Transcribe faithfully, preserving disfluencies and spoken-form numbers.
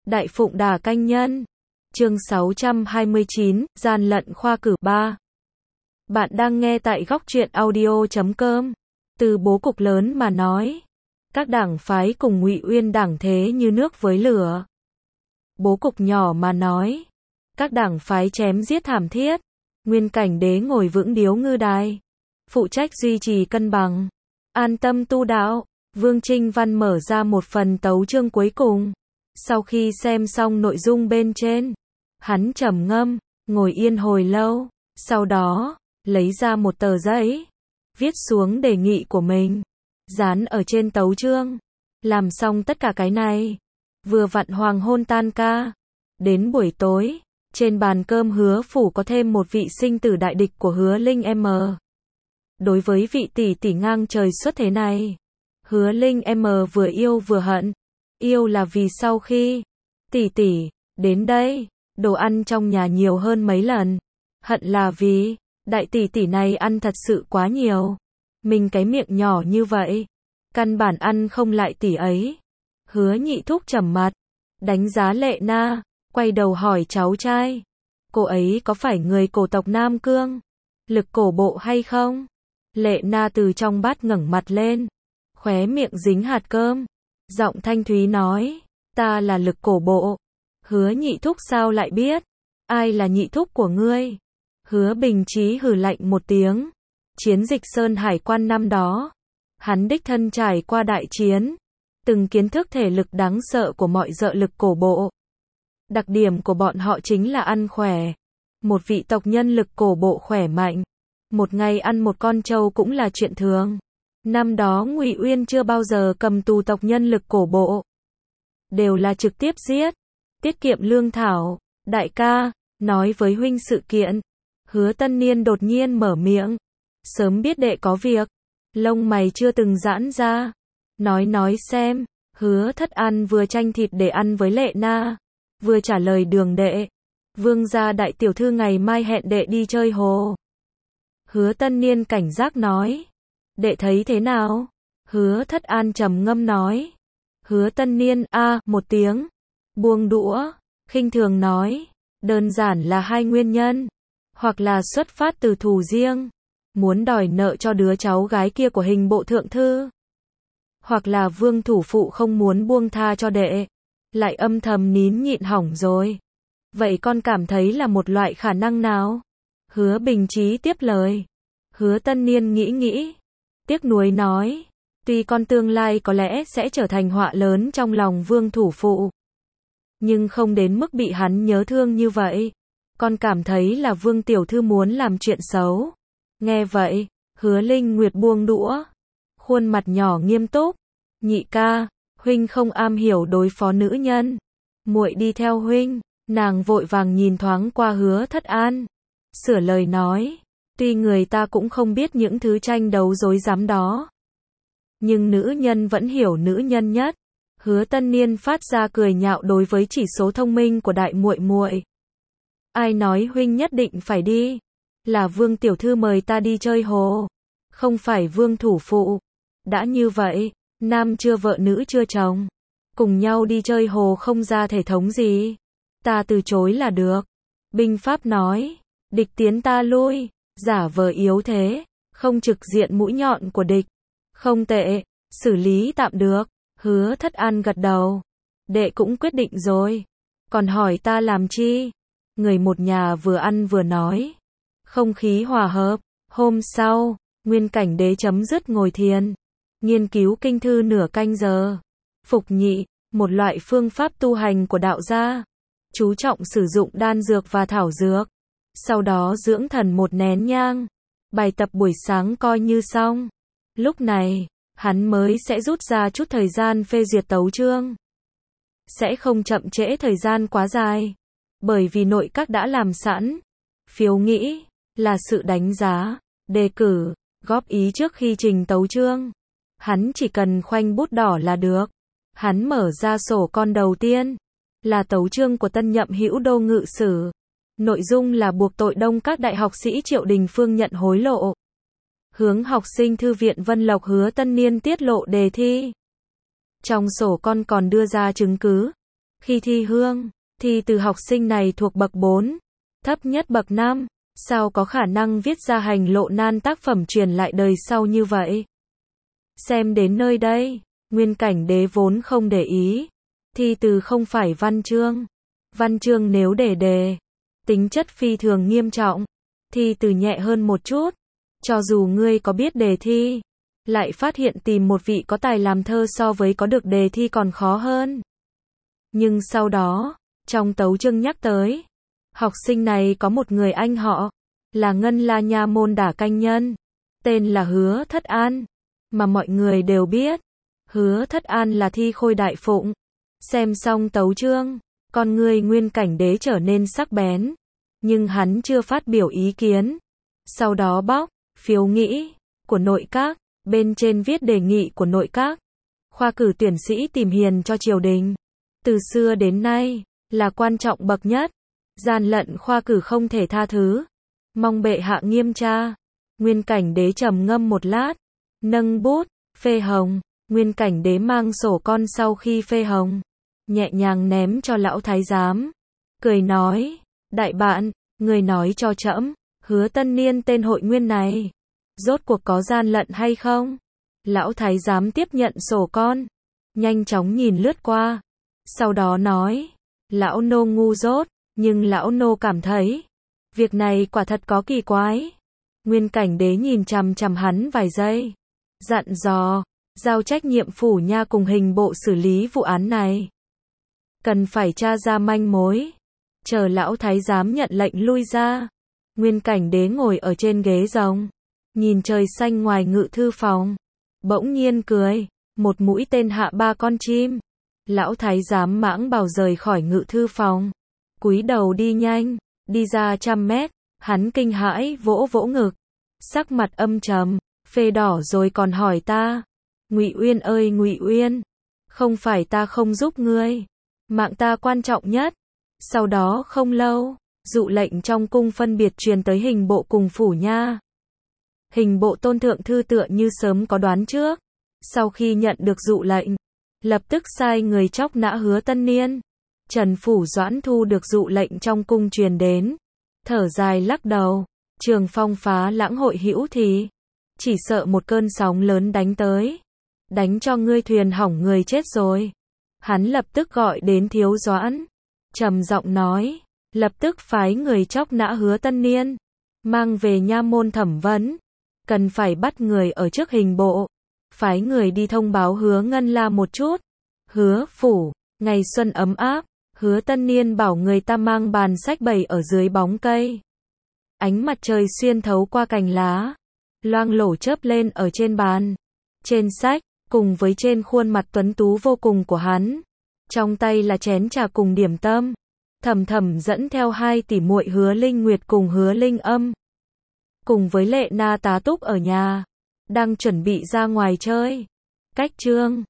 Đại Phụng Đà Canh Nhân. Chương sáu trăm hai mươi chín, gian lận khoa cử ba. Bạn đang nghe tại góc truyện audio chấm com. Từ bố cục lớn mà nói, các đảng phái cùng Ngụy Uyên đảng thế như nước với lửa. Bố cục nhỏ mà nói, các đảng phái chém giết thảm thiết. Nguyên Cảnh Đế ngồi vững điếu ngư đài, phụ trách duy trì cân bằng, an tâm tu đạo. Vương Trinh Văn mở ra một phần tấu chương cuối cùng. Sau khi xem xong nội dung bên trên, hắn trầm ngâm, ngồi yên hồi lâu, sau đó, lấy ra một tờ giấy, viết xuống đề nghị của mình, dán ở trên tấu chương. Làm xong tất cả cái này, vừa vặn hoàng hôn tan ca. Đến buổi tối, trên bàn cơm Hứa phủ có thêm một vị sinh tử đại địch của Hứa Linh M. Đối với vị tỷ tỷ ngang trời xuất thế này, Hứa Linh M vừa yêu vừa hận. Yêu là vì sau khi tỷ tỷ đến đây, đồ ăn trong nhà nhiều hơn mấy lần. Hận là vì đại tỷ tỷ này ăn thật sự quá nhiều. Mình cái miệng nhỏ như vậy, căn bản ăn không lại tỷ ấy. Hứa Nhị Thúc trầm mặt, đánh giá Lệ Na, quay đầu hỏi cháu trai, cô ấy có phải người cổ tộc Nam Cương, Lực Cổ Bộ hay không? Lệ Na từ trong bát ngẩng mặt lên, khóe miệng dính hạt cơm, giọng thanh thúy nói, ta là Lực Cổ Bộ. Hứa Nhị Thúc sao lại biết? Ai là nhị thúc của ngươi? Hứa Bình Chí hừ lạnh một tiếng. Chiến dịch Sơn Hải Quan năm đó, hắn đích thân trải qua đại chiến, từng kiến thức thể lực đáng sợ của mọi dợ Lực Cổ Bộ. Đặc điểm của bọn họ chính là ăn khỏe. Một vị tộc nhân Lực Cổ Bộ khỏe mạnh, một ngày ăn một con trâu cũng là chuyện thường. Năm đó Ngụy Uyên chưa bao giờ cầm tù tộc nhân Lực Cổ Bộ, đều là trực tiếp giết, tiết kiệm lương thảo. Đại ca, nói với huynh sự kiện. Hứa Tân Niên đột nhiên mở miệng. Sớm biết đệ có việc, lông mày chưa từng giãn ra. Nói nói xem. Hứa Thất An vừa tranh thịt để ăn với Lệ Na, vừa trả lời Đường đệ, Vương gia đại tiểu thư ngày mai hẹn đệ đi chơi hồ. Hứa Tân Niên cảnh giác nói, đệ thấy thế nào? Hứa Thất An trầm ngâm nói. Hứa Tân Niên a một tiếng, buông đũa, khinh thường nói, đơn giản là hai nguyên nhân, hoặc là xuất phát từ thù riêng, muốn đòi nợ cho đứa cháu gái kia của Hình bộ thượng thư, hoặc là Vương thủ phụ không muốn buông tha cho đệ, lại âm thầm nín nhịn hỏng rồi. Vậy con cảm thấy là một loại khả năng nào? Hứa Bình Chí tiếp lời. Hứa Tân Niên nghĩ nghĩ, tiếc nuối nói, tuy con tương lai có lẽ sẽ trở thành họa lớn trong lòng Vương thủ phụ, nhưng không đến mức bị hắn nhớ thương như vậy. Con cảm thấy là Vương tiểu thư muốn làm chuyện xấu. Nghe vậy, Hứa Linh Nguyệt buông đũa, khuôn mặt nhỏ nghiêm túc. Nhị ca, huynh không am hiểu đối phó nữ nhân, muội đi theo huynh. Nàng vội vàng nhìn thoáng qua Hứa Thất An, sửa lời nói, tuy người ta cũng không biết những thứ tranh đấu rối rắm đó, nhưng nữ nhân vẫn hiểu nữ nhân nhất. Hứa Tân Niên phát ra cười nhạo đối với chỉ số thông minh của đại muội muội. Ai nói huynh nhất định phải đi? Là Vương tiểu thư mời ta đi chơi hồ, không phải Vương thủ phụ. Đã như vậy, nam chưa vợ nữ chưa chồng, cùng nhau đi chơi hồ không ra thể thống gì, ta từ chối là được. Binh pháp nói, địch tiến ta lui, giả vờ yếu thế, không trực diện mũi nhọn của địch. Không tệ, xử lý tạm được. Hứa Thất An gật đầu. Đệ cũng quyết định rồi, còn hỏi ta làm chi? Người một nhà vừa ăn vừa nói, không khí hòa hợp. Hôm sau, Nguyên Cảnh Đế chấm dứt ngồi thiền, nghiên cứu kinh thư nửa canh giờ. Phục nhị, một loại phương pháp tu hành của đạo gia, chú trọng sử dụng đan dược và thảo dược, sau đó dưỡng thần một nén nhang. Bài tập buổi sáng coi như xong. Lúc này, hắn mới sẽ rút ra chút thời gian phê duyệt tấu chương. Sẽ không chậm trễ thời gian quá dài, bởi vì nội các đã làm sẵn. Phiếu nghĩ, là sự đánh giá, đề cử, góp ý trước khi trình tấu chương. Hắn chỉ cần khoanh bút đỏ là được. Hắn mở ra sổ con đầu tiên, là tấu chương của tân nhậm hữu đô ngự sử. Nội dung là buộc tội đông các đại học sĩ Triệu Đình Phương nhận hối lộ. Hướng học sinh Thư viện Vân Lộc Hứa Tân Niên tiết lộ đề thi. Trong sổ con còn đưa ra chứng cứ, Khi thi hương, thì từ học sinh này thuộc bậc bốn, thấp nhất bậc năm, sao có khả năng viết ra hành lộ nan tác phẩm truyền lại đời sau như vậy? Xem đến nơi đây, Nguyên Cảnh Đế vốn không để ý. Thi từ không phải văn chương. Văn chương nếu để đề, tính chất phi thường nghiêm trọng. Thi từ nhẹ hơn một chút. Cho dù ngươi có biết đề thi, lại phát hiện tìm một vị có tài làm thơ so với có được đề thi còn khó hơn. Nhưng sau đó, trong tấu chương nhắc tới, học sinh này có một người anh họ, là Ngân La Nha môn đả canh nhân, tên là Hứa Thất An, mà mọi người đều biết. Hứa Thất An là thi khôi đại phụng. Xem xong tấu chương, con người Nguyên Cảnh Đế trở nên sắc bén, nhưng hắn chưa phát biểu ý kiến. Sau đó bóc phiếu nghĩ của nội các, bên trên viết đề nghị của nội các, khoa cử tuyển sĩ tìm hiền cho triều đình. Từ xưa đến nay, là quan trọng bậc nhất, gian lận khoa cử không thể tha thứ. Mong bệ hạ nghiêm tra. Nguyên Cảnh Đế trầm ngâm một lát, nâng bút, phê hồng. Nguyên Cảnh Đế mang sổ con sau khi phê hồng, nhẹ nhàng ném cho lão thái giám, cười nói, đại bạn, người nói cho trẫm, Hứa Tân Niên tên hội nguyên này, rốt cuộc có gian lận hay không? Lão thái giám tiếp nhận sổ con, nhanh chóng nhìn lướt qua, sau đó nói, lão nô ngu dốt, nhưng lão nô cảm thấy, việc này quả thật có kỳ quái. Nguyên Cảnh Đế nhìn chằm chằm hắn vài giây, dặn dò, giao trách nhiệm phủ nha cùng hình bộ xử lý vụ án này. Cần phải tra ra manh mối. Chờ lão thái giám nhận lệnh lui ra. Nguyên Cảnh Đế ngồi ở trên ghế rồng, nhìn trời xanh ngoài ngự thư phòng. Bỗng nhiên cười, một mũi tên hạ ba con chim. Lão thái giám mãng bào rời khỏi ngự thư phòng, cúi đầu đi nhanh, đi ra trăm mét, hắn kinh hãi vỗ vỗ ngực, sắc mặt âm trầm, phê đỏ rồi còn hỏi ta. Ngụy Uyên ơi Ngụy Uyên, không phải ta không giúp ngươi, mạng ta quan trọng nhất. Sau đó không lâu, dụ lệnh trong cung phân biệt truyền tới hình bộ cùng phủ nha. Hình bộ Tôn thượng thư tựa như sớm có đoán trước, sau khi nhận được dụ lệnh, lập tức sai người chóc nã Hứa Tân Niên. Trần Phủ Doãn thu được dụ lệnh trong cung truyền đến, thở dài lắc đầu, Trường Phong phá lãng hội hữu thì, chỉ sợ một cơn sóng lớn đánh tới, đánh cho ngươi thuyền hỏng người chết rồi. Hắn lập tức gọi đến Thiếu Doãn, trầm giọng nói, lập tức phái người chóc nã Hứa Tân Niên, mang về nha môn thẩm vấn, cần phải bắt người ở trước hình bộ, phái người đi thông báo Hứa Ngân La một chút. Hứa phủ, ngày xuân ấm áp, Hứa Tân Niên bảo người ta mang bàn sách bày ở dưới bóng cây. Ánh mặt trời xuyên thấu qua cành lá, loang lổ chớp lên ở trên bàn. Trên sách, cùng với trên khuôn mặt tuấn tú vô cùng của hắn, trong tay là chén trà cùng điểm tâm. Thầm Thầm dẫn theo hai tỷ muội Hứa Linh Nguyệt cùng Hứa Linh Âm, cùng với Lệ Na tá túc ở nhà, đang chuẩn bị ra ngoài chơi. Cách chương